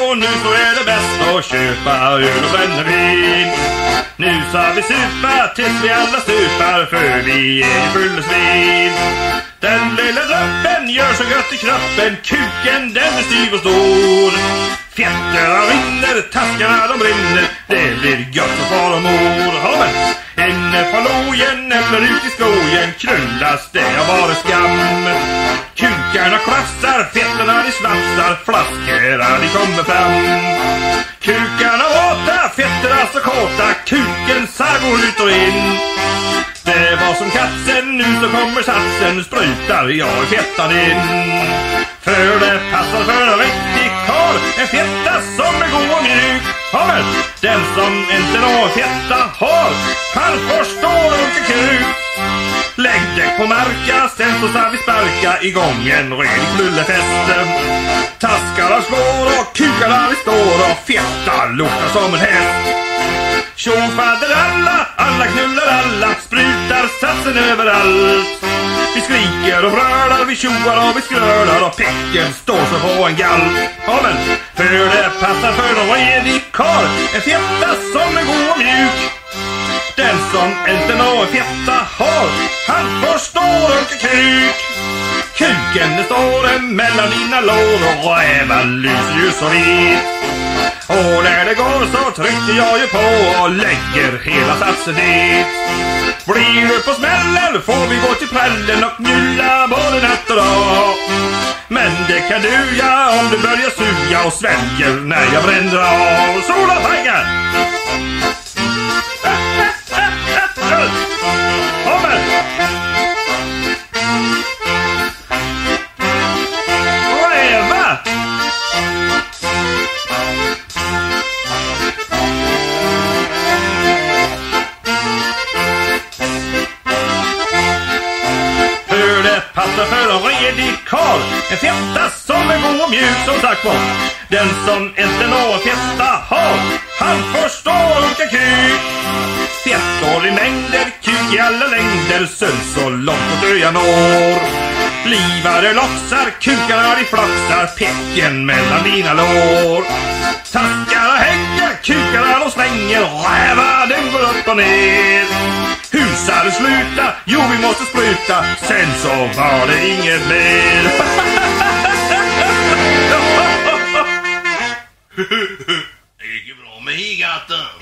och nu så är det bäst att köpa öl och brännvin. Nu ska vi supa tills vi alla stupar, för vi är fullsvin. Den lilla droppen gör så gött i kroppen, kuken den är styv och stor. Fjätterna rinner, taskarna de brinner, det blir gött för far och mor. Inne på lojen eller ut i skogen krullas det av bara skam. Kukarna krafsar, fetterna de slafsar, flaskorna de kommer fram. Kukarna våta, fetterna så kåta, kuken går ut och in. Det var som katten, nu så kommer satsen, sprutar jag i fettan in. För det passar för en riktig karl, en fetta som är god och mjuk. Den som inte någon fetta har, han förstår inte kuk. Lägg däck på marka, sen så ska vi sparka igång en ren knullefest. Taskarna slår och kukarna vi står och fetta luktar som en häst. Tjofader alla knullar alla, sprutar satsen överallt. Vi skriker och brölar, vi tjoar och vi skrölar och pecken står så på en gall. För det passar för någon redig karl, en fetta som är god och mjuk. Den som inte någon fetta har, han förstår inte kuk. Kuken det står mellan dina lår och även lyser ju så vitt. Och när det går så trycker jag ju på och lägger hela satsen dit. Blir du på smällen får vi gå till prällen och knulla både natt och dag. Men det kan du ja om du börjar suga och sväljer när jag bränner av. Sola pengar! Passar för en redig karl, en fetta som är god och mjuk som sagt var. Den som inte någon fetta har, han förstår inte kuk. Fettor i mängder, kuk i alla längder, söl så långt och döja når. Livare loxar, kukarna de flaxar, pecken mellan dina lår. Taskarna hänger, kukarna de slänger, räva den går upp och ner. Husar sluta, jo vi måste spruta, sen så var det inget mer. Det gick bra med higatten.